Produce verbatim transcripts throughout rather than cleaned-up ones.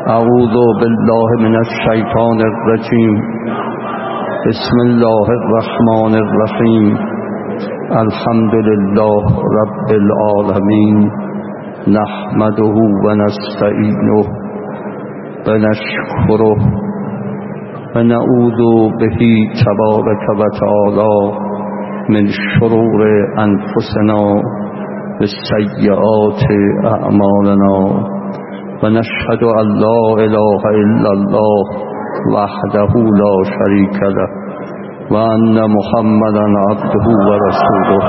اعوذ بالله من الشیطان الرجیم. بسم الله الرحمن الرحیم. الحمد لله رب العالمین. نحمده و نستعینه و نشکره و نعوذ به تبارک و تعالی من شرور انفسنا و سیئات اعمالنا و نشهد ان لا اله الا الله وحده لا شریک له و ان محمدا عبده و رسوله.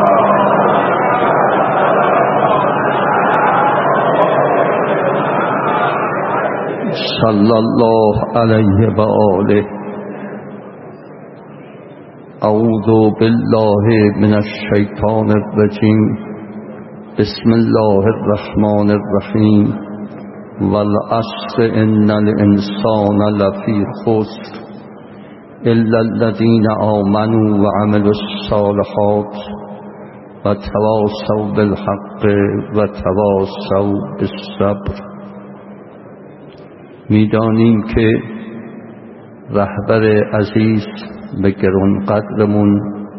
صلی الله علیه و آله. اعوذ بالله من الشیطان الرجیم. بسم الله الرحمن الرحیم. والعصر ان الانسان لفی خسر الا الذین آمنوا وعملوا الصالحات وتواصوا بالحق وتواصوا بالصبر. میدانیم که رهبر عزیز به گران قدرمون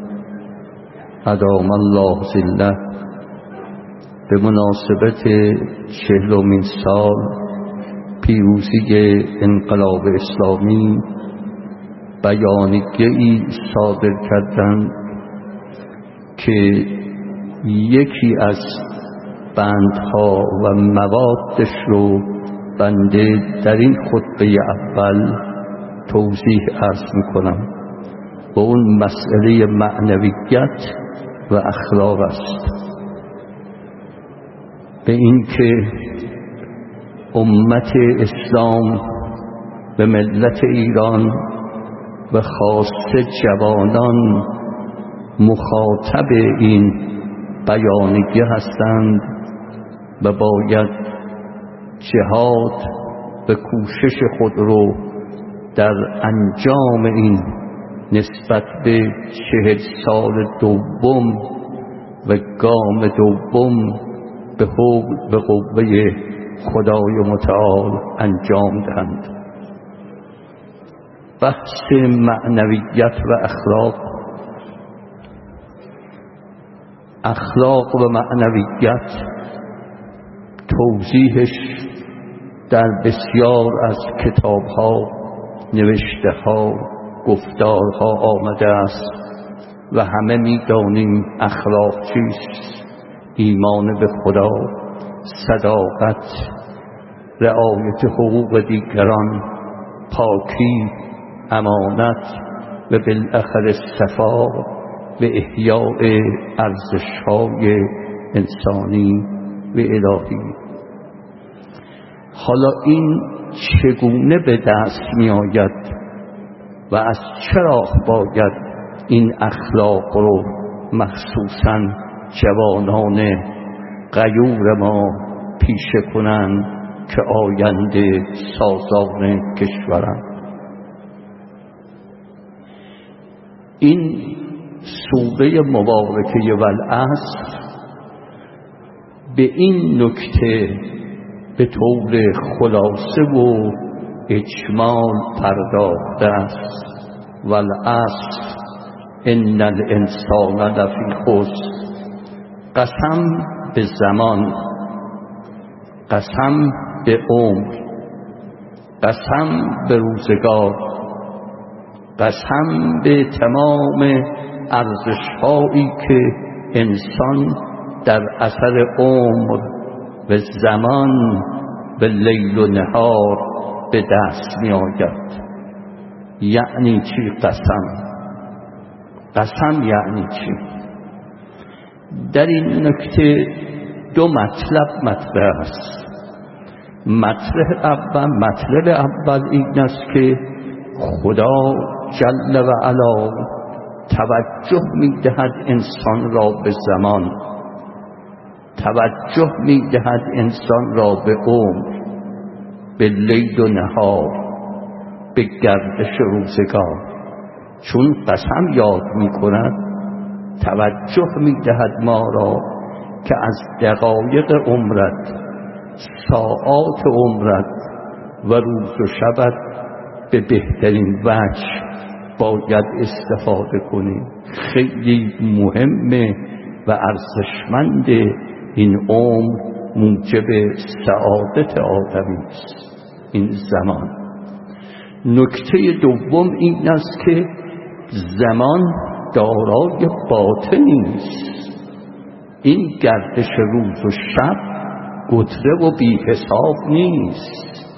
ادام الله ظله به مناسبت چهلمین سال پیروزی انقلاب اسلامی بیانیه‌ای صادر کردند که یکی از بندها و موادش رو بنده در این خطبه اول توضیح عرض میکنم و اون مسئله معنویت و اخلاق است. به این که امت اسلام به ملت ایران و خاصه جوانان مخاطب این بیانیه هستند و باید جهاد و کوشش خود رو در انجام این نسبت به چهل سال دوم و گام دوم به به قوه خدای متعال انجام دهند. بحث معنویت و اخلاق اخلاق و معنویت توضیحش در بسیار از کتابها، نوشته‌ها، گفتارها آمده است و همه می‌دانیم اخلاق چیست: ایمان به خدا، صداقت، رعایت حقوق دیگران، پاکی، امانت و بالاخره صفا و احیاء ارزش‌های انسانی و الهی. حالا این چگونه به دست می آید و از چه راه باید این اخلاق رو مخصوصاً جوانان غیور ما پیشه کنند که آینده سازان کشورند؟ این سوره مبارکه والعصر به این نکته به طور خلاصه و اجمال پرداخته است: والعصر ان الانسان لفی خسر. قسم به زمان، قسم به عمر، قسم به روزگار، قسم به تمام ارزش‌هایی که انسان در اثر عمر و زمان و لیل و نهار به دست می آید. یعنی چی قسم؟ قسم یعنی چی؟ در این نکته دو مطلب مطرح است. مطلب اول مطلب اول این است که خدا جل و علا توجه می دهد انسان را به زمان، توجه می دهد انسان را به عمر، به لیل و نهار، به گردش روزگار. چون قسم یاد می کند توجه می دهد ما را که از دقایق عمرت، ساعات عمرت و روز و شبت به بهترین وجه باید استفاده کنیم. خیلی مهمه و ارزشمند این عمر، موجب سعادت آدمی است این زمان. نکته دوم این است که زمان دارای باطنی است. این گردش روز و شب گتره و بی حساب نیست،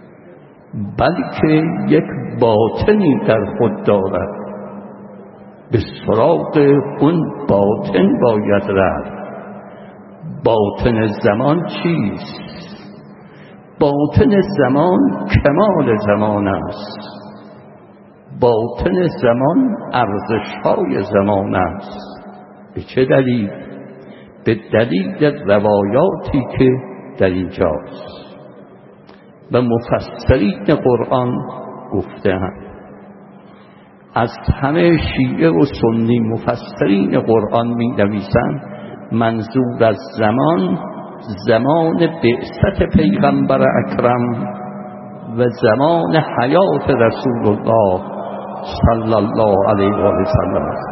بلکه یک باطنی در خود دارد. به سراغ اون باطن باید رفت. باطن زمان چیست؟ باطن زمان کمال زمان است. باطن زمان ارزش‌های زمان است. به چه دلیل؟ به دلیل روایاتی که در اینجاست و مفسرین قرآن گفته‌اند. از همه شیعه و سنی مفسرین قرآن می نویسند منظور از زمان، زمان بعثت پیغمبر اکرم و زمان حیات رسول الله صلی الله علیه و آله وسلم است.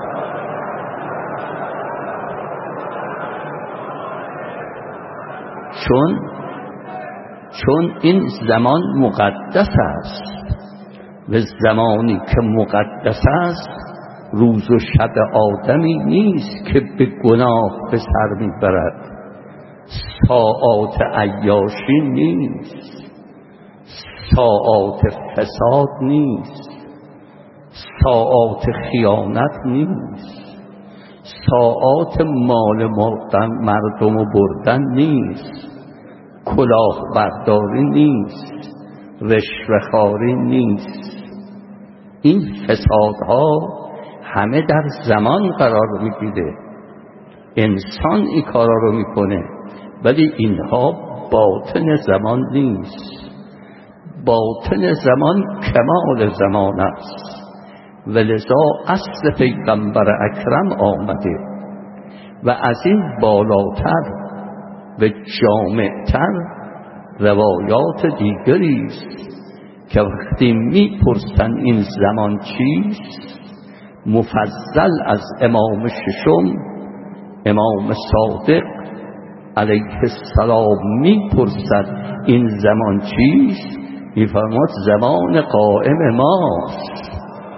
چون چون این زمان مقدس است و زمانی که مقدس است روز و شب آدمی نیست که به گناه به سر میبرد. ساعات عیاشی نیست، ساعات فساد نیست، ساعات خیانت نیست، ساعات مال مردم و بردن نیست، کلاه برداری نیست، رشوه‌خواری نیست. این فسادها همه در زمان قرار میگیره. انسان این کارا رو میکنه، ولی اینها باطن زمان نیست. باطن زمان کمال زمان است و لذا اصل پیغمبر اکرم آمده و از این بالاتر و جامعتر روایات دیگری است که وقتی میپرسن این زمان چیست، مفضل از امام ششم امام صادق علیه السلام میپرسد این زمان چیست، میفرماد زمان قائم ماست.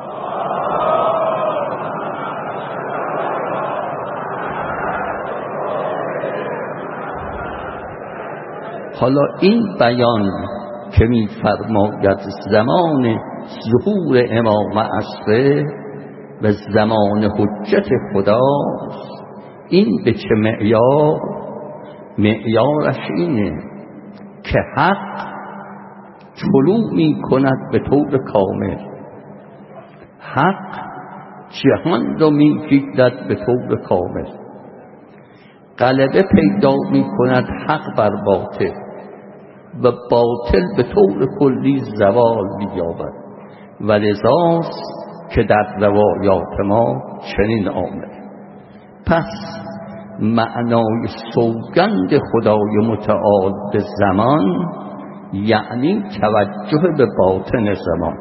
حالا این بیان که میفرماید زمان ظهور امام عصره و زمان حجت خداست، این به چه معیار؟ معیارش اینه که حق طلوع می کند به طور کامل، حق جهان را می گیرد به طور کامل، غلبه پیدا می کند حق بر باطل و باطل به طور کلی زوال می یابد. و لذاست که در روایات ما چنین آمد. پس معنای سوگند خدای متعال به زمان یعنی توجه به باطن زمان.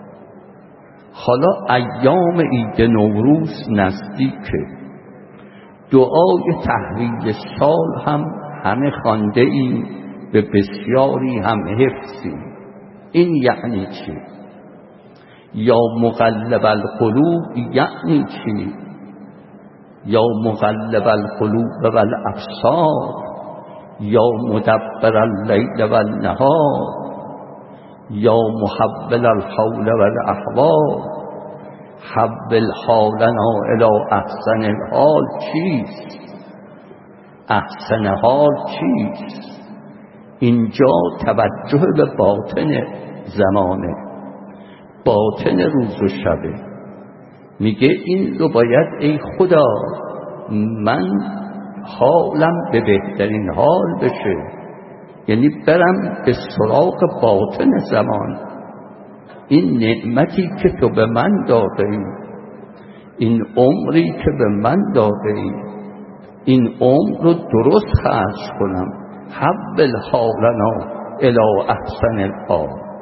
حالا ایام عید نوروز نزدیکه، دعای تحویل سال هم همه خوانده ایم، به بسیاری هم حفظی. این یعنی چی؟ یا مقلب القلوب یعنی چی؟ یا مقلب القلوب والابصار، یا مدبر اللیل والنهار، یا محول الحول والاحوال، حول حالنا الی احسن الحال. چیست احسن حال؟ چیست؟ اینجا توجه به باطن زمانه، باطن روز و شبه. میگه این رو باید ای خدا من حالم به بهترین حال بشه، یعنی برم به سراغ باطن زمان. این نعمتی که تو به من داده ای، این عمری که به من داده ای، این عمر رو درست خرج کنم. حول حالنا الی احسن الحال.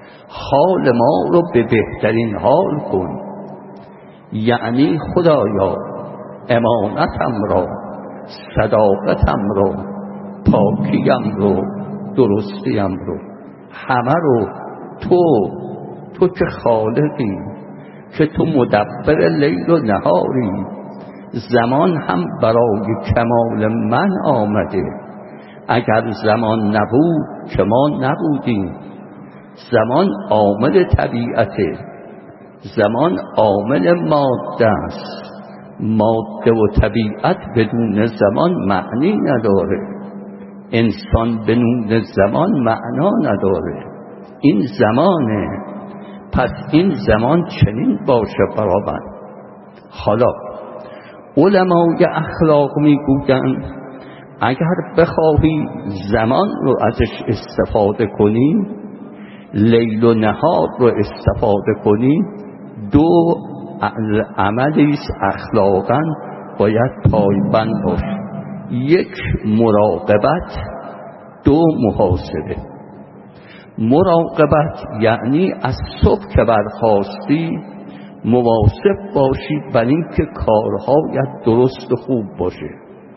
حال ما رو به بهترین حال کن. یعنی خدایا امانتم را، صداقتم را، پاکیم رو، درستیم رو، همه رو تو تو که خالقی، که تو مدبر لیل و نهاری، زمان هم برای کمال من آمده. اگر زمان نبود که ما نبودیم. زمان عامل طبیعته، زمان عامل ماده است. ماده و طبیعت بدون زمان معنی نداره. انسان بدون زمان معنا نداره. این زمانه. پس این زمان چنین باشه برای من. حالا علمای اخلاق میگویند اگر بخواهی زمان رو ازش استفاده کنی، لیل و نهار رو استفاده کنی، دو عملیش اخلاقاً باید پایبند باشه. یک مراقبت، دو محاسبه. مراقبت یعنی از صبح که برخاستی مواظب باشی بر این که کارهایت درست و خوب باشه،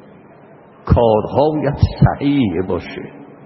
کارهایت صحیح باشه.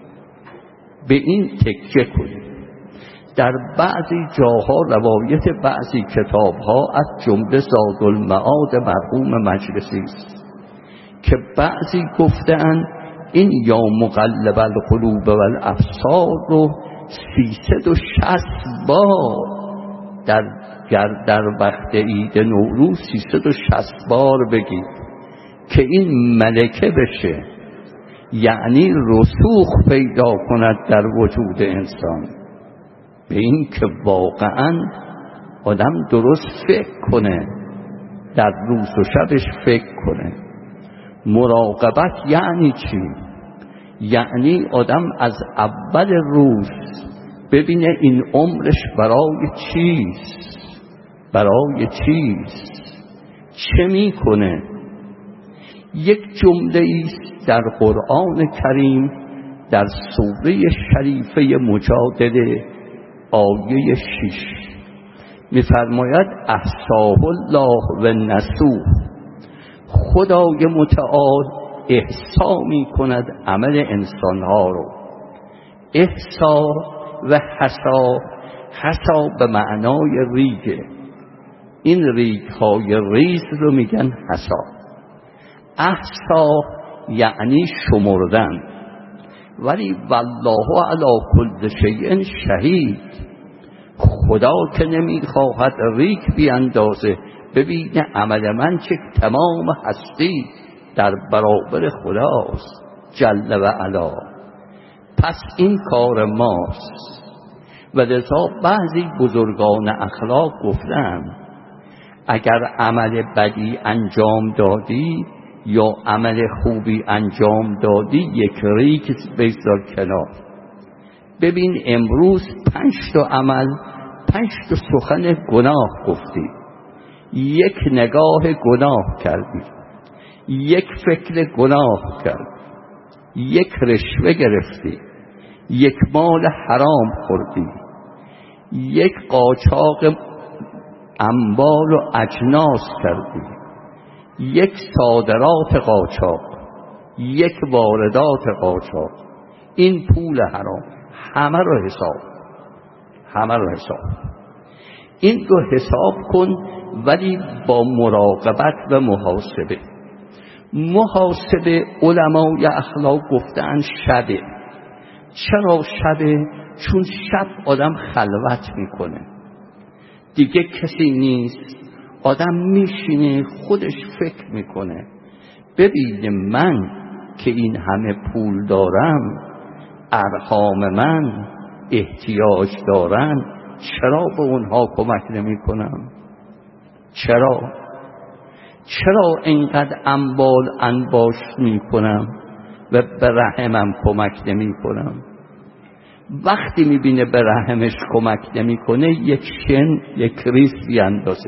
به این تکیه کنی. در بعضی جاها روایت بعضی کتابها از جمله زادالمعاد مرحوم مجلسی است که بعضی گفتند این یا مقلب القلوب والابصار رو سیصد و شصت بار در در وقت عید نوروز سیصد و شصت بار بگید که این ملکه بشه، یعنی رسوخ پیدا کند در وجود انسان، به این که واقعا آدم درست فکر کنه، در روز و شبش فکر کنه. مراقبت یعنی چی؟ یعنی آدم از اول روز ببینه این عمرش برای چیست، برای چیست، چه میکنه. یک جمله است در قرآن کریم در سوره شریفه مجادله آیه شش میفرماید احصاه الله و نسوه. خدای متعال احصا می کند عمل انسانها رو. احصا و حصا، حصا به معنای ریگه، این ریگ های ریز رو میگن حصا. احصا یعنی شمردن. ولی والله علی کل شیء شهید. خدا که نمیخواهد ریگ بیاندازه ببینه عمل من چه تمام هستی در برابر خداست جل و علا. پس این کار ماست. و لذا بعضی بزرگان اخلاق گفتن اگر عمل بدی انجام دادی یا عمل خوبی انجام دادی یک ریگ بگذار کنار. ببین امروز پنج تا عمل، پنج تا سخن گناه گفتی، یک نگاه گناه کردی، یک فکر گناه کردی، یک رشوه گرفتی، یک مال حرام خوردی، یک قاچاق انبار و اجناس کردی، یک صادرات قاچاق، یک واردات قاچاق، این پول حرام، همه رو حساب همه رو حساب این رو حساب کن، ولی با مراقبت و محاسبه. محاسبه علمای اخلاق گفتن شبه. چرا شبه؟ چون شب آدم خلوت میکنه، دیگه کسی نیست، آدم میشینه خودش فکر میکنه ببینه من که این همه پول دارم، ارحام من احتیاج دارن، چرا به اونها کمک نمی کنم؟ چرا؟ چرا اینقدر انبال انباش می کنم و به رحمم کمک نمی کنم؟ وقتی می بینه به رحمش کمک نمی کنه یک شن یک ریز بیاندازه.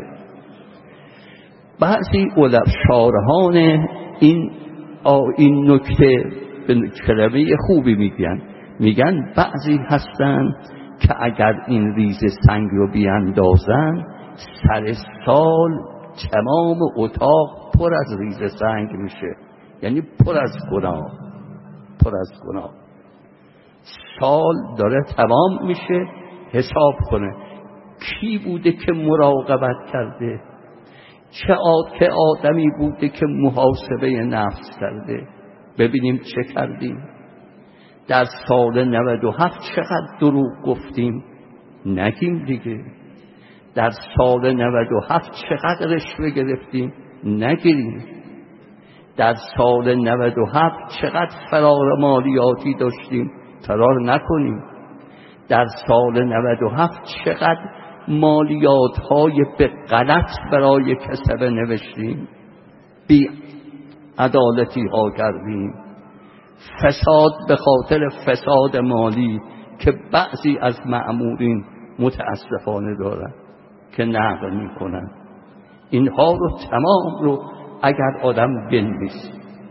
بعضی علم شارحان این این نکته به کلمه خوبی میگن، میگن بعضی هستن که اگر این ریز سنگ رو بیاندازن سر سال تمام اتاق پر از ریز سنگ میشه، یعنی پر از گناه، پر از گناه. سال داره تمام میشه، حساب کنه کی بوده که مراقبت کرده، چه آد که آدمی بوده که محاسبه نفس کرده، ببینیم چه کردیم. در سال نود و هفت چقدر دروغ گفتیم، نگیم دیگه. در سال نود و هفت چقدر رشوه گرفتیم، نگیریم. در سال نود و هفت چقدر فرار مالیاتی داشتیم، فرار نکنیم. در سال نود و هفت چقدر مالیات های به غلط برای کسبه نوشتیم، بی عدالتی ها کردیم، فساد به خاطر فساد مالی که بعضی از مأمورین متاسفانه دارن که نقل میکنن. اینها رو تمام رو اگر آدم بنویسه،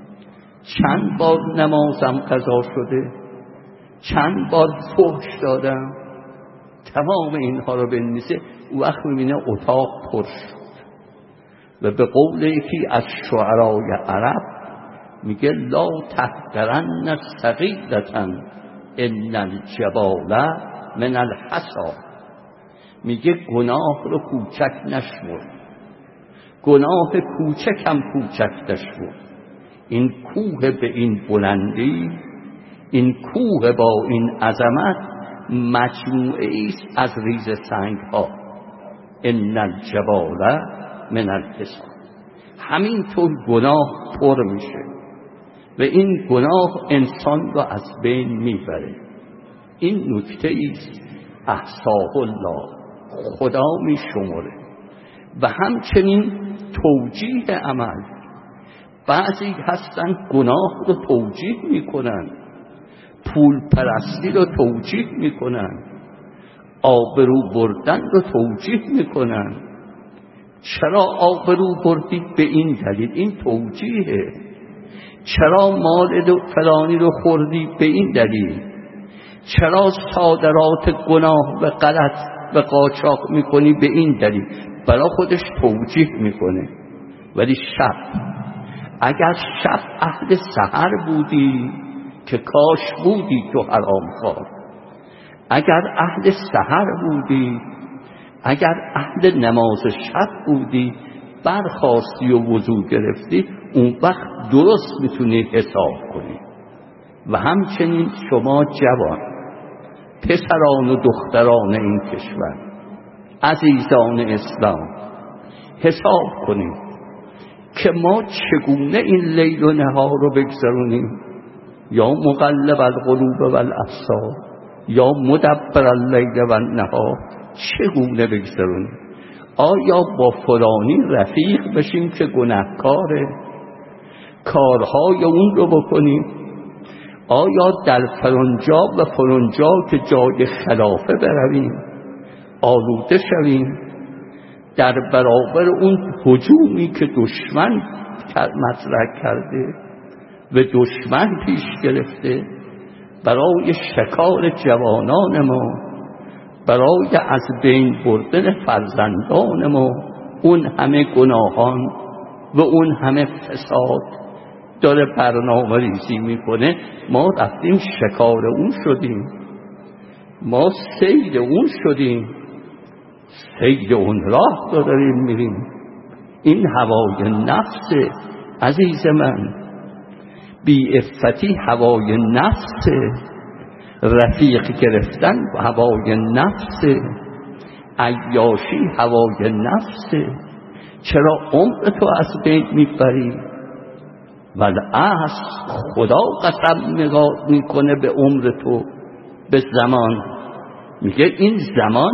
چند بار نمازم قضا شده، چند بار فحش دادم، تمام اینها رو بنویسه، او وقت میبینه اتاق پر شد. و به قول یکی از شعرای عرب میگه لا تحقرن صغیرة ان الجبال من الحصى، میگه گناه رو کوچک نشمر، گناه کوچک هم کوچک نشمر. این کوه به این بلندی، این کوه با این عظمت مجموعه است از ریز سنگ ها. ان الجبال من الحصى. همینطور گناه پر میشه و این گناه انسان رو از بین میبره. این نکته است احصاه الله، خدا میشمره. و همچنین توجیه عمل، بعضی هستن گناه رو توجیه میکنن، پول پرستی رو توجیه میکنن، آبرو بردن رو توجیه میکنن. چرا آبرو بردید؟ به این دلیل، این توجیهه. چرا مال فلانی رو خوردی؟ به این دلیل. چرا صادرات گناه و غلط و قاچاق میکنی؟ به این دلیل. برای خودش توجیه میکنه. ولی شب، اگر شب اهل سحر بودی که کاش بودی تو حرام خوار، اگر اهل سحر بودی، اگر اهل نماز شب بودی، برخاستی و وضو گرفتی، اون وقت درست میتونی حساب کنی. و همچنین شما جوان، پسران و دختران این کشور، عزیزان اسلام، حساب کنیم که ما چگونه این لیل و نهار رو بگذرونیم. یا مقلب القلوب و الابصار، یا مدبر اللیل و النهار، چگونه بگذرونیم؟ آیا با فلانی رفیق بشیم که گناهکاره، کارهای اون رو بکنیم؟ آیا در فلانجا و فلانجا که جای خلافه برویم آلوده شویم؟ در برابر اون هجومی که دشمن مطرح کرده و دشمن پیش گرفته برای شکار جوانان ما، برای از بین بردن فرزندان ما، اون همه گناهان و اون همه فساد داره برنامه ریزی میکنه، ما رفتیم شکار اون شدیم، ما سید اون شدیم، سید اون راه داریم میریم. این هوای نفس عزیز من، بی افتی هوای نفس، رفیق گرفتن هوای نفس، عیاشی هوای نفس. چرا عمر تو از بین میبری؟ والعصر، خدا قسم نگاه میکنه به عمر تو، به زمان، میگه این زمان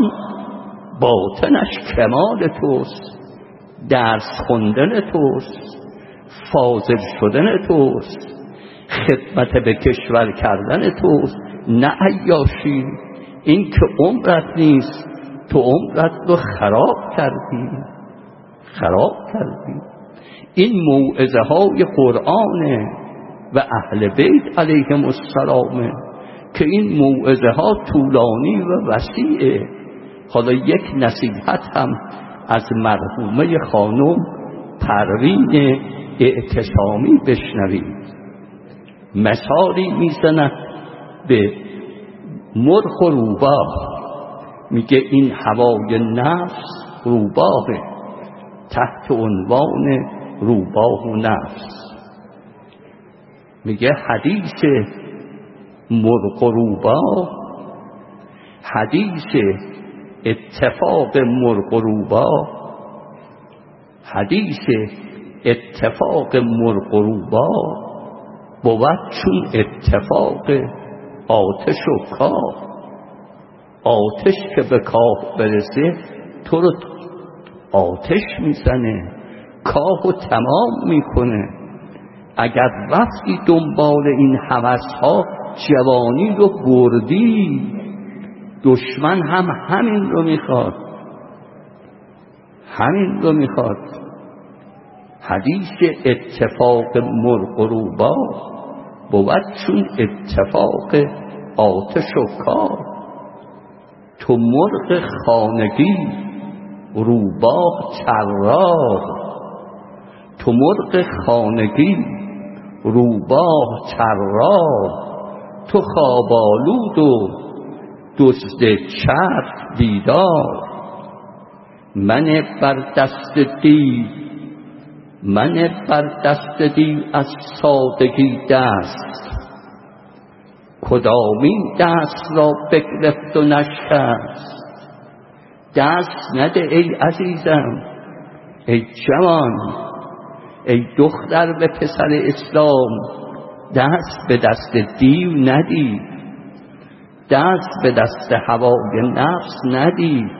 باطنش کمال توست، درس خوندن توست، فاضل شدن توست، خدمت به کشور کردن توست، نه عیاشی. این که عمرت نیست، تو عمرت رو خراب کردی، خراب کردی. این موعظه های قرآنه و اهل بیت علیهم السلام که این موعظه ها طولانی و وسیعه. حالا یک نصیحت هم از مرحومه خانم پروین اعتصامی بشنوید. مثالی میزند به مرغ و روباه، میگه این هوای نفس روباهه، تحت عنوان روباه و نفس. میگه حدیث مرغ و روباه، حدیث اتفاق مرغ و روباه، حدیث اتفاق مرغ و روباه بود چون اتفاق آتش و کاه. آتش که به کاه برسه تو رو آتش میزنه، کاه و تمام میکنه. اگر رفتی دنبال این هوس‌ها جوانی رو بردی، دشمن هم همین رو میخواد، همین رو میخواد. حدیث اتفاق مرغ و روباه بود چون اتفاق آتش و کاه. تو مرغ خانگی روباه طرار، تو مرغ خانگی روباه طرار، تو خوابالود و دزد چرخ دیدار. من بر دست دیو، من بر دست دیو از سادگی دست، کدامین دست را بگرفت و نشکست. دست نده ای عزیزم، ای جوان، ای دختر به پسر اسلام، دست به دست دیو ندید، دست به دست هوای نفس ندید.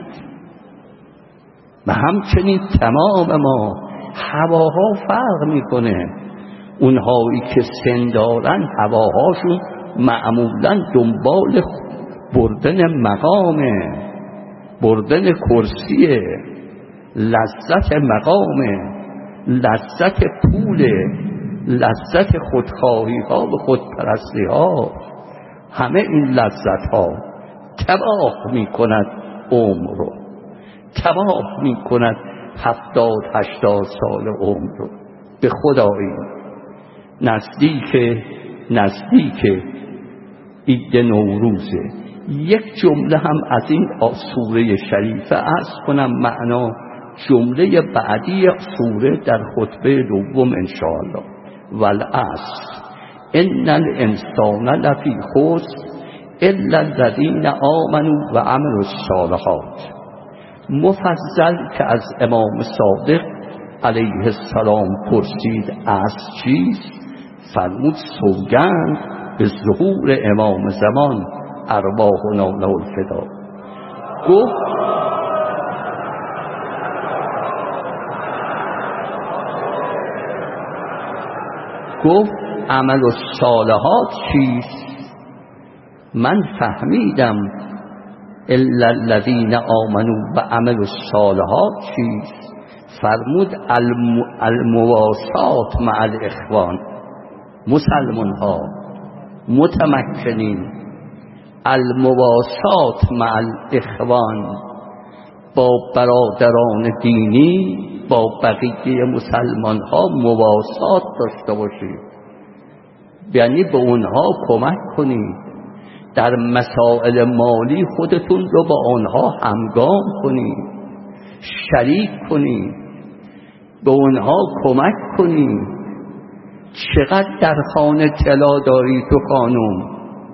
و همچنین تمام ما هواها فرق میکنه. اونهایی که سن دارن هواهاشون معمولا دنبال بردن مقامه، بردن کرسیه، لذت مقامه، لذت پوله، لذت خودخواهی ها و خودپرستی ها. همه این لذت ها تباه می کند عمر رو، تباه می کند هفتاد هشتاد سال عمر رو. به خدایی نزدیک نزدیک عید نوروزه. یک جمله هم از این سوره شریفه عرض کنم معنا جمله بعدی سوره در خطبه دوم انشاءالله. والعصر ان الانسان لفی خسر الا الذین آمنوا و عملوا الصالحات. مفضل که از امام صادق علیه السلام پرسید از چیست، فرمود سوگند به ظهور امام زمان ارواحنا له الفدا. گفت گفت عمل الصالحات چیست؟ من فهمیدم الا الذین آمنوا و عملوا الصالحات چیست؟ فرمود الم... المواسات مع الاخوان. مسلمان ها متمکنین، المواسات مع الاخوان، با برادران دینی، با بقیه مسلمان ها مواسات داشته باشید، یعنی به اونها کمک کنید، در مسائل مالی خودتون رو با آنها همگام کنید، شریک کنید، به اونها کمک کنید. چقدر در خانه طلا داری تو خانم؟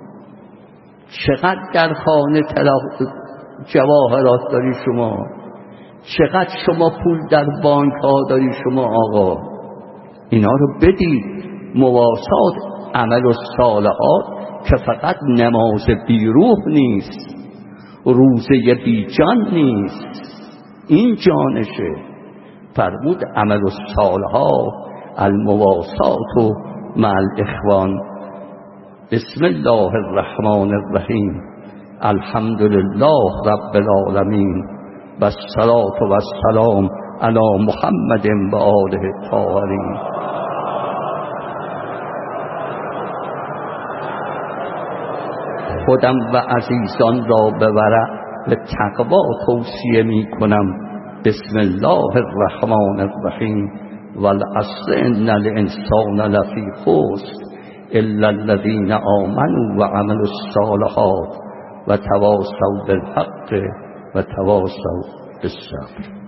چقدر در خانه طلا جواهرات داری شما؟ چقدر شما پول در بانک ها داری شما آقا؟ اینا رو بدید. مواسات عمل و صالحات که فقط نماز بیروح نیست، روزه بیجان نیست، این جانشه. فرمود عمل و صالحات المواسات مع الاخوان. بسم الله الرحمن الرحیم. الحمد لله رب العالمین و الصلاة و السلام علی محمد و آله الطاهرین. خودم و عزیزان را به ورع به تقوا توصیه می کنم. بسم الله الرحمن الرحیم. والعصر ان الانسان لفی خسر الا الذین آمنوا و عملوا الصالحات و تواصوا بالحق و تواصوا بالصبر.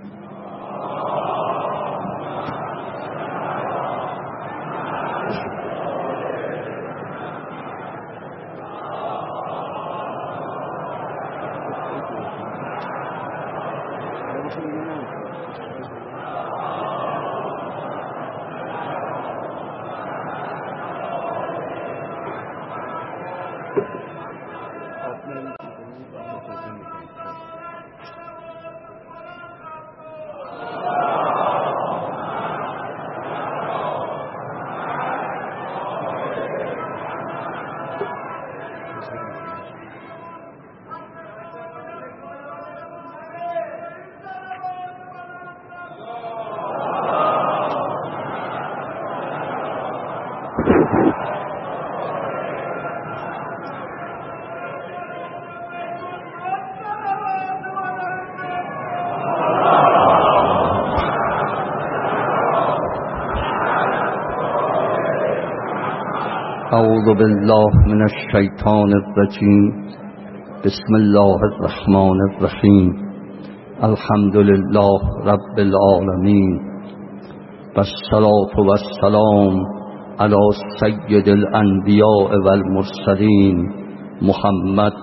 اعوذ بالله من الشیطان الرجیم. بسم الله الرحمن الرحیم. الحمد لله رب العالمین و الصلاة و السلام علی سید الانبیاء و المرسلین محمد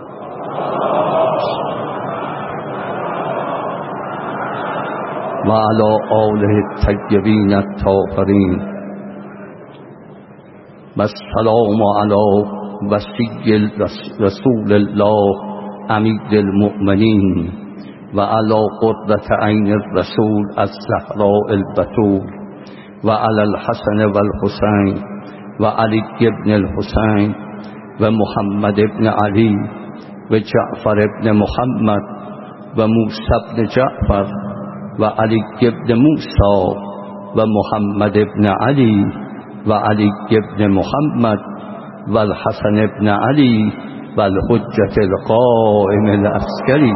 و علی آله الطیبین الطاهرین و السلام علی وصی رسول الله امیر المؤمنین و علی قرة عین الرسول الزهراء البتول و علی الحسن و الحسین و علی ابن الحسین و محمد ابن علی و جعفر ابن محمد و موسی ابن جعفر و علی ابن موسی و محمد ابن علی و علی ابن محمد و الحسن ابن علی و الحجة القائم العسکری.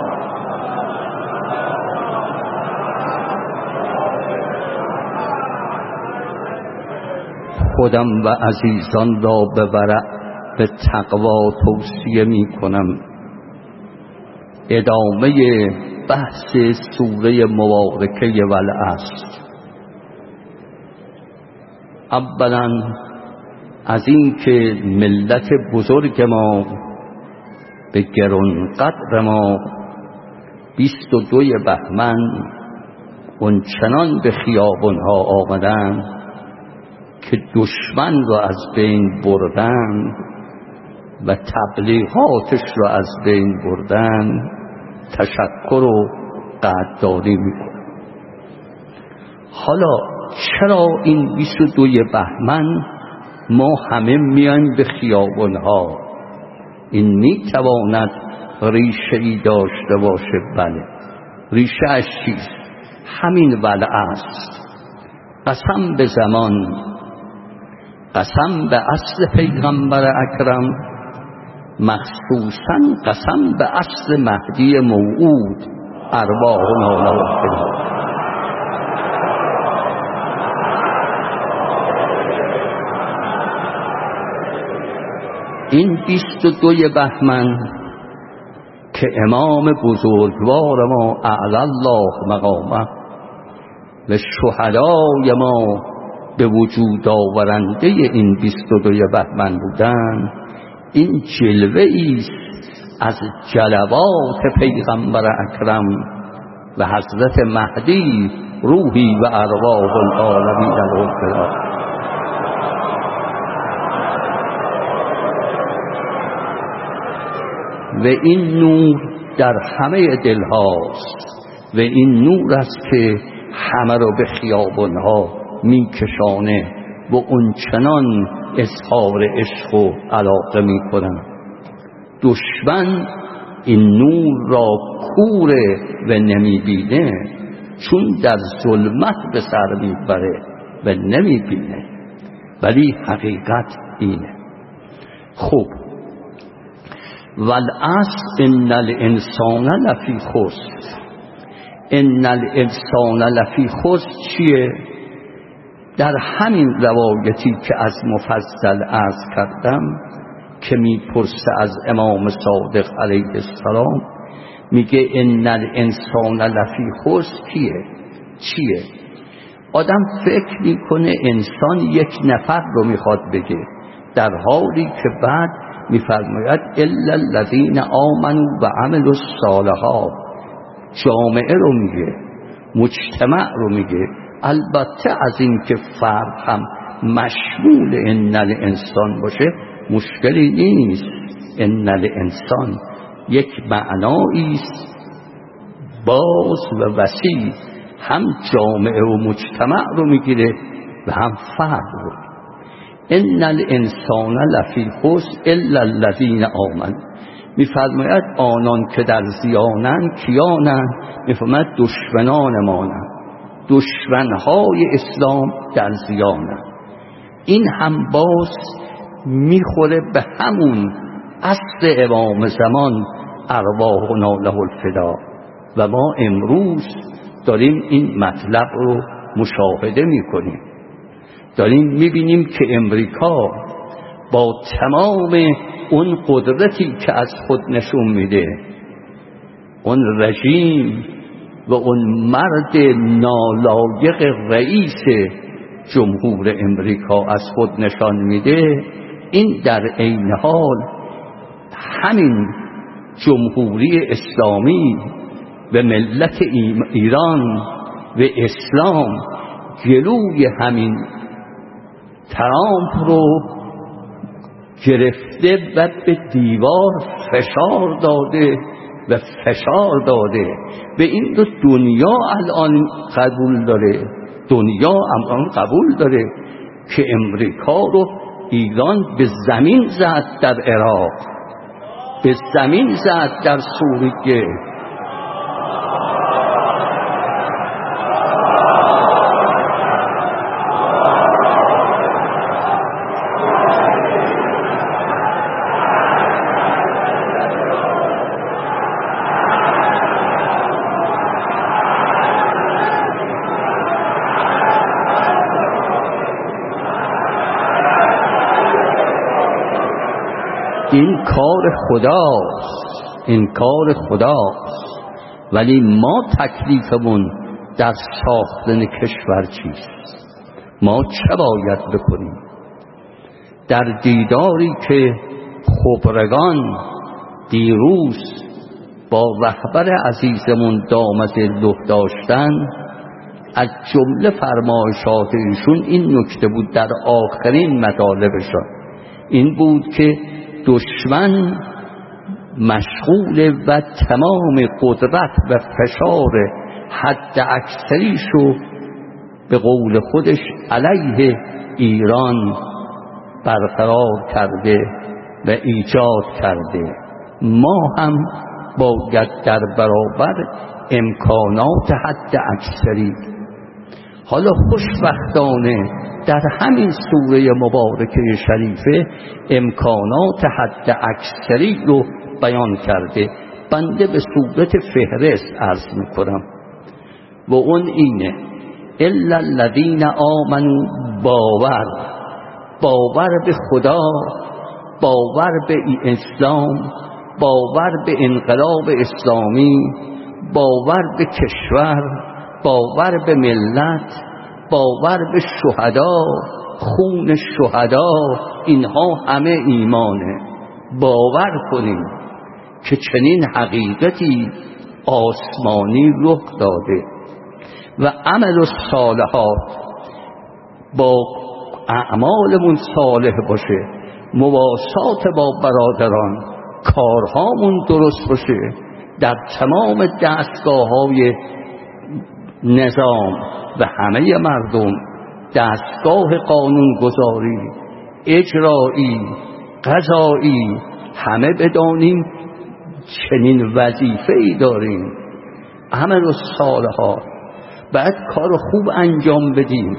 خودم و عزیزان را به ورع به تقوا توصیه می کنم. ادامه بحث سوره مبارکه والعصر. اولا از این که ملت بزرگ ما به گران قدر ما بیست و دوی بهمن اونچنان به خیابانها آمدن که دشمن را از بین بردن و تبلیغاتش را از بین بردن، تشکر و قدردانی میکنم. حالا چرا این بیست و دوی بهمن ما همه میایم به خیابانها؟ این میتواند ریشه ای داشته باشه. بله، ریشه اش چیست؟ همین والعصر، قسم به زمان، قسم به اصل پیغمبر اکرم، مخصوصا قسم به اصل مهدی موعود ارواحنا له فداء. این بیست و دوی بهمن که امام بزرگوار ما اعلی الله مقامه و شهدای ما به وجود آورنده این بیست و دوی بهمن بودن، این جلوه ایست از جلوات پیغمبر اکرم و حضرت مهدی روحی و ارواح العالمین الفداء. و این نور در همه دل هاست و این نور است که همه رو به خیابانها میکشانه و اونچنان اظهار عشق و علاقه میکنن. دشمن این نور را کوره و نمیبینه، چون در ظلمت به سر میبره و نمیبینه، ولی حقیقت اینه. خب والعصر ان الانسان لفی خسر. ان الانسان لفی خسر چیه؟ در همین روایتی که از مفصل عرض کردم که میپرسه از امام صادق علیه السلام، میگه ان الانسان لفی خسر کیه؟ چیه؟ آدم فکر میکنه انسان یک نفر رو میخواد بگه، در حالی که بعد میفرماید الا الذین آمنوا و عملوا الصالحات. جامعه رو میگه، مجتمع رو میگه. البته از این که فرد هم مشمول ان الانسان باشه مشکلی نیست. ان الانسان یک معنایی است باز و وسیع، هم جامعه و مجتمع رو میگیره و هم فرد رو. ان الانسان لفی خسر الا الذین آمنوا. میفرماید آنان که در زیانند کیانند؟ میفرماید دشمنان مانند، دشمنهای اسلام در زیانند. این هم باز میخوره به همون اصل امام زمان ارواحنا له الفدا. و ما امروز داریم این مطلب رو مشاهده میکنیم، داریم میبینیم که امریکا با تمام اون قدرتی که از خود نشون میده، اون رژیم و اون مرد نالایق رئیس جمهور امریکا از خود نشان میده، این در عین حال همین جمهوری اسلامی و ملت ایران و اسلام جلوی همین ترامپ رو گرفته و به دیوار فشار داده و فشار داده. به این دو دنیا الان قبول داره، دنیا الان قبول داره که امریکا رو ایران به زمین زد در عراق، به زمین زد در سوریه. این کار خداست، این کار خداست، ولی ما تکلیفمون در ساختن کشور چیست؟ ما چه باید بکنیم؟ در دیداری که خبرگان دیروز با رهبر عزیزمون دامظله داشتن، از جمله فرمایشات ایشون این نکته بود در آخرین مطالبشان، این بود که دشمن مشغول و تمام قدرت و فشار حد اکثریشو به قول خودش علیه ایران برقرار کرده و ایجاد کرده. ما هم باید در برابر امکانات حد اکثری، حالا خوشبختانه در همین سوره مبارکه شریفه امکانات حد اکثری رو بیان کرده. بنده به صورت فهرست عرض میکنم و اون اینه: الا الذین آمنوا، باور باور به خدا، باور به اسلام، باور به انقلاب اسلامی، باور به کشور، باور به ملت، باور به شهدا، خون شهدا، اینها همه ایمانه. باور کنیم که چنین حقیقتی آسمانی رخ داده و عمل الصالحات، با اعمالمون صالح باشه، مواسات با برادران، کارهامون درست باشه، در تمام دستگاه های نظام و همه مردم، دستگاه قانونگذاری، اجرایی، قضایی، همه بدانیم چنین وظیفه‌ای داریم. عمل الصالحات، باید کار خوب انجام بدیم،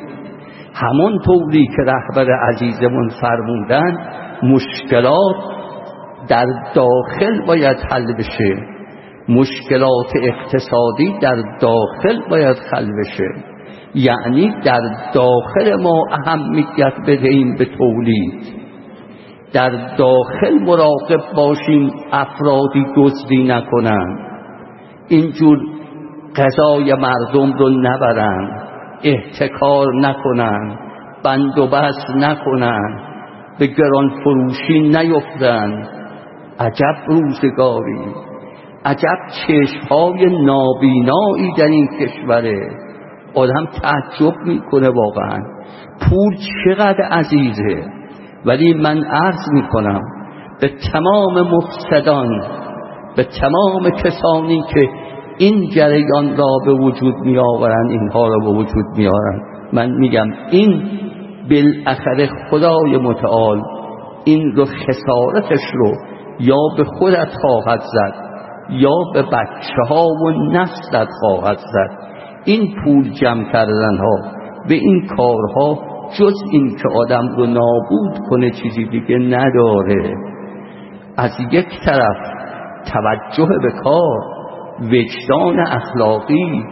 همون طوری که رهبر عزیزمون فرمودن. مشکلات در داخل باید حل بشه، مشکلات اقتصادی در داخل باید حل بشه. یعنی در داخل ما اهمیت بدهیم به تولید، در داخل مراقب باشیم افرادی دزدی نکنن، اینجور غذای مردم رو نبرن، احتکار نکنن، بند و بست نکنن، به گران فروشی نیفتن. عجب روزگاری، عجب چشمهای نابینایی در این کشوره. آدم تعجب میکنه واقعا پول چقدر عزیزه. ولی من عرض میکنم به تمام مفسدان، به تمام کسانی که این جریان را به وجود میآورند، اینها را به وجود میآورند، من میگم این بالاخره خدای متعال این رو خسارتش رو یا به خودت خواهد زد یا به بچه ها و نسلت خواهد زد. این پول جمع کردن ها به این کارها جز این که آدم رو نابود کنه چیزی دیگه نداره. از یک طرف توجه به کار، وجدان اخلاقی،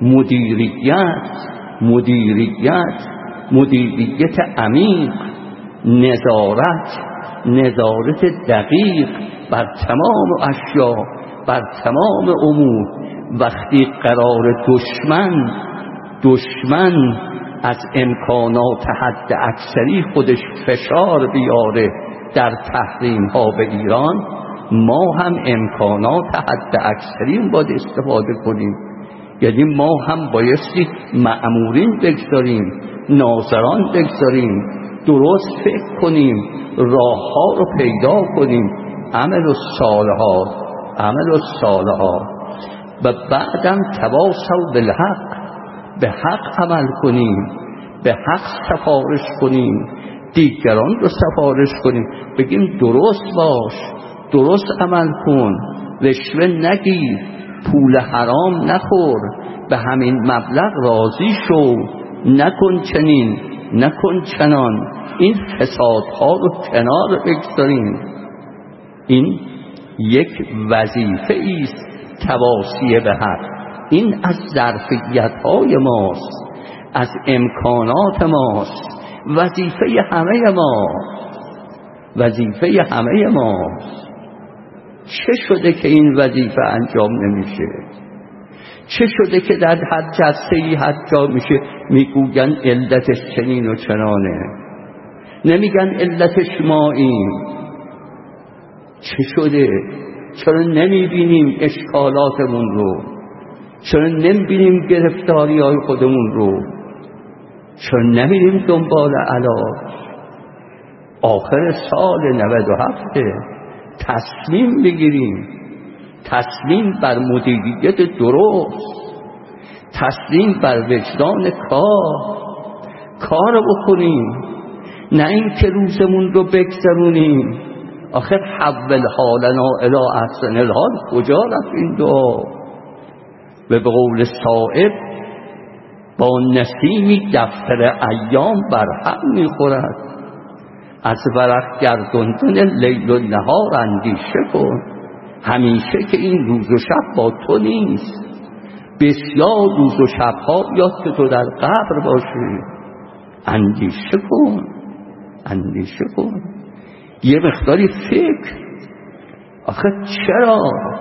مدیریت مدیریت مدیریت عمیق، نظارت نظارت دقیق بر تمام اشیا، بر تمام امور. وقتی قرار دشمن دشمن از امکانات حد اکثری خودش فشار بیاره در تحریم ها به ایران، ما هم امکانات حد اکثری باید استفاده کنیم. یعنی ما هم بایستی مأمورین بگذاریم، ناظران بگذاریم، درست فکر کنیم، راه ها رو پیدا کنیم، عمل الصالحات عمل الصالحات و بعدم تواصوا بالحق، به حق عمل کنیم، به حق سفارش کنیم، دیگران رو سفارش کنیم، بگیم درست باش، درست عمل کن، رشوه نگیر، پول حرام نخور، به همین مبلغ راضی شو، نکن چنین نکن چنان. این فسادها رو کنار بگذاریم. این یک وظیفه است تواصی به حق. این از ظرفیت‌های ماست، از امکانات ماست، وظیفه همه ما وظیفه همه ماست. چه شده که این وظیفه انجام نمیشه؟ چه شده که در هر جلسه‌ای هر جا میشه میگوین علتش چنین و چنانه، نمیگن علتش ماییم؟ چه شده؟ چرا نمیبینیم اشکالاتمون رو؟ چرا نمیبینیم گرفتاری های خودمون رو؟ چرا نمیریم دنبال علاج؟ آخر سال نود و هفت تصمیم بگیریم، تصمیم بر مدیریت درست، تصمیم بر وجدان کار، کار بکنیم، نه این که روزمون رو بگذرونیم. آخر حول حالنا الی احسن الحال کجا رفت این دعا؟ و به قول صائب با نسیمی دفتر ایام بر هم میخورد. از ورق گردوندن لیل و نهار اندیشه کن، همیشه که این روز و شب با تو نیست. بسیار روز و شبها بیاد که تو در قبر باشی. اندیشه کن اندیشه کن یه مقداری فکر. آخه چرا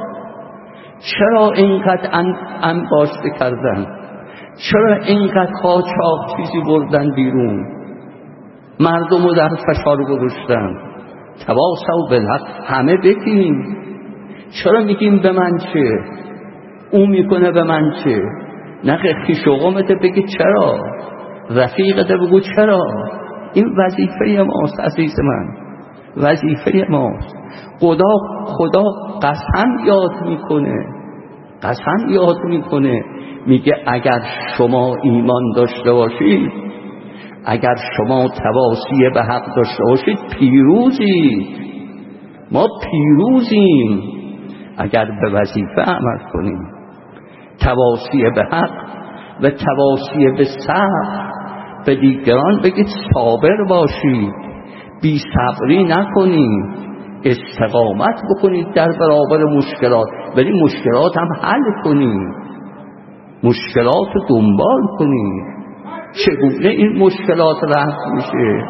چرا اینقدر انباشته کردن؟ چرا اینقدر قاچاق چیزی بردن بیرون؟ مردم رو در فشار گذاشتن. تواصوا بالحق، همه بگیم. چرا میگیم به من چه؟ اون میکنه به من چه؟ نه خویش و قومت بگی چرا؟ رفیقت بگو چرا؟ این وظیفه ماست عزیز من، وظیفه ماست. خدا خدا قسم یاد میکنه، قسم یاد میکنه، میگه اگر شما ایمان داشته باشید، اگر شما تواصی به حق داشته باشید پیروزید. ما پیروزیم اگر به وظیفه عمل کنیم. تواصی به حق و تواصی به صبر. به دیگران بگید صابر باشید، بی صبری نکنید، استقامت بکنید در برابر مشکلات، ولی مشکلات هم حل کنید، مشکلات رو دنبال کنید. چگونه این مشکلات رفع میشه؟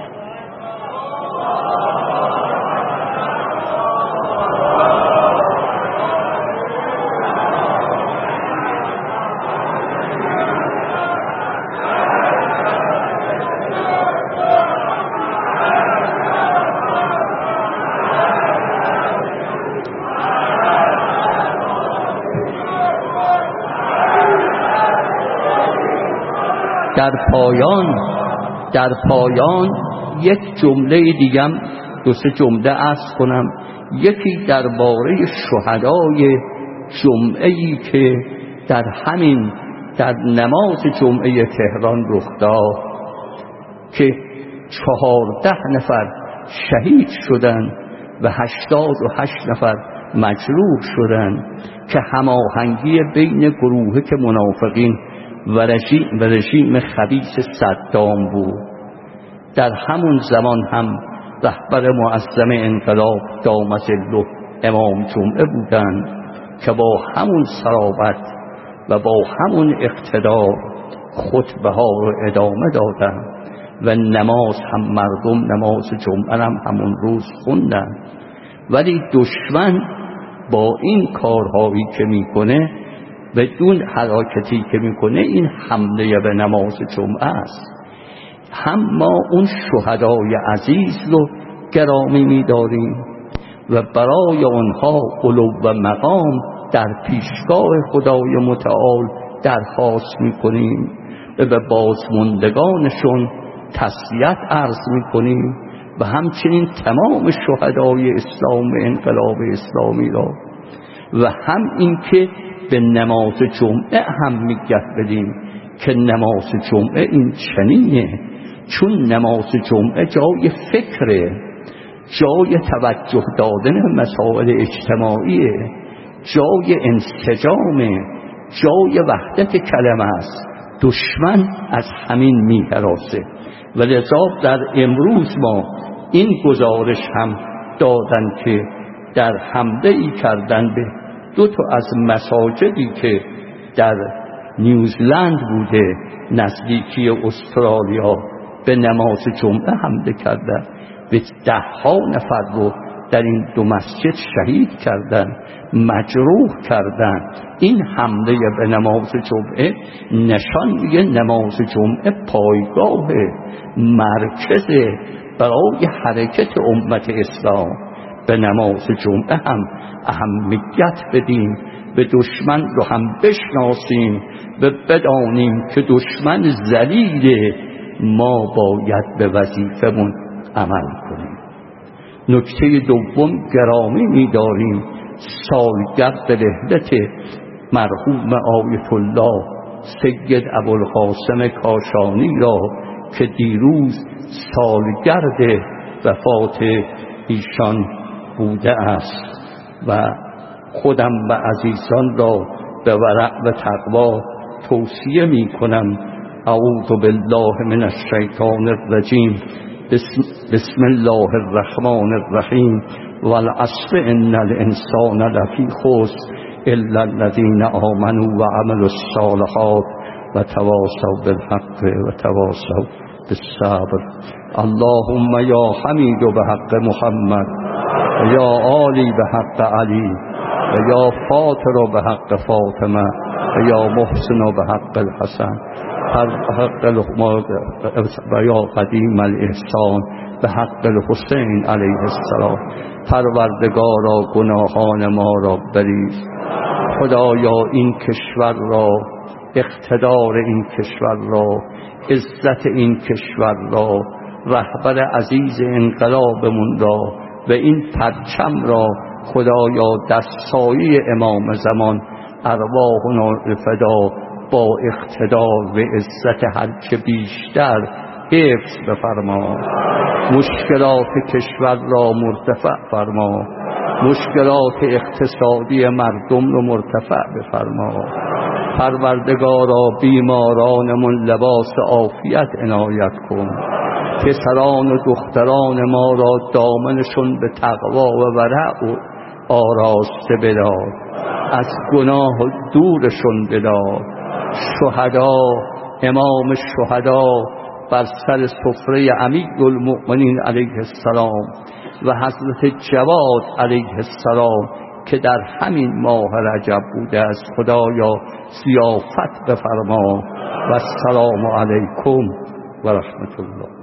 در پایان در پایان یک جمله دیگم دو سه جمله عرض کنم. یکی درباره شهدای جمعه‌ای که در همین در نماز جمعه تهران رخ داد که چهارده نفر شهید شدند و هشتاد و هشت نفر مجروح شدند که هماهنگی بین گروه که منافقین و رژیم, و رژیم خبیث صدام بود. در همون زمان هم رهبر معظم انقلاب دام ظله امام جمعه بودند که با همون صلابت و با همون اقتدار خطبه ها رو ادامه دادند و نماز هم مردم نماز جمعه هم همون روز خوندند. ولی دشمن با این کارهایی که میکنه، بدون حرکتی که میکنه، این حمله به نماز جمعه است. هم ما اون شهدای عزیز رو گرامی میداریم و برای آنها علو و مقام در پیشگاه خدای متعال درخواست میکنیم و به بازماندگانشون تسلیت عرض میکنیم و همچنین تمام شهدای اسلام و انقلاب اسلامی را، و هم این که به نماز جمعه هم میگه بدیم که نماز جمعه این چنینه، چون نماز جمعه جای فکره، جای توجه دادن مسائل اجتماعیه، جای انسجامه، جای وحدت کلمه است. دشمن از همین میهراسه و لذا در امروز ما این گزارش هم دادن که در حمله ای کردن به دو تا از مساجدی که در نیوزلند بوده نزدیکی استرالیا به نماز جمعه حمله کردن و ده ها نفر رو در این دو مسجد شهید کردن، مجروح کردن. این حمله به نماز جمعه نشان میده نماز جمعه پایگاه مرکز برای حرکت امت اسلام. به نماز جمعه هم اهمیت بدیم، به دشمن رو هم بشناسیم و بدانیم که دشمن ذلیله، ما باید به وظیفمون عمل کنیم. نکته دوم گرامی می‌داریم سالگرد رحلت مرحوم آیت الله سید ابوالقاسم کاشانی را که دیروز سالگرد وفات ایشان بوده است و خودم و عزیزان را به ورع و تقوا توصیه می کنم. اعوذ بالله من الشیطان الرجیم. بسم, بسم الله الرحمن الرحیم. والعصر ان الانسان لفی خسر الا الذین آمنوا وعملوا الصالحات وتواصوا بالحق وتواصوا بالصبر. اللهم یا حمید به حق محمد و یا عالی به حق علی و یا فاطر به حق فاطمه و یا محسن به حق الحسن حق لقمان و یا قدیم الاحسان به حق الحسین علیه السلام. پروردگارا گناهان ما را بریز. خدایا این کشور را، اقتدار این کشور را، عزت این کشور را، رهبر عزیز انقلابمون را و این پرچم را خدایا در سایه امام زمان ارواحنا فدا با اقتدار و عزت هرچه بیشتر حفظ بفرما. مشکلات کشور را مرتفع فرما، مشکلات اقتصادی مردم را مرتفع بفرما. پروردگارا بیمارانمون لباس عافیت عنایت کن، پسران و دختران ما را دامنشون به تقوا و ورع و آراسته بدار، از گناه دورشون بدار. شهدا، امام شهدا بر سر سفره امیرالمؤمنین علیه السلام و حضرت جواد علیه السلام که در همین ماه رجب بوده است، خدایا ضیافت بفرما و السلام علیکم و رحمت الله.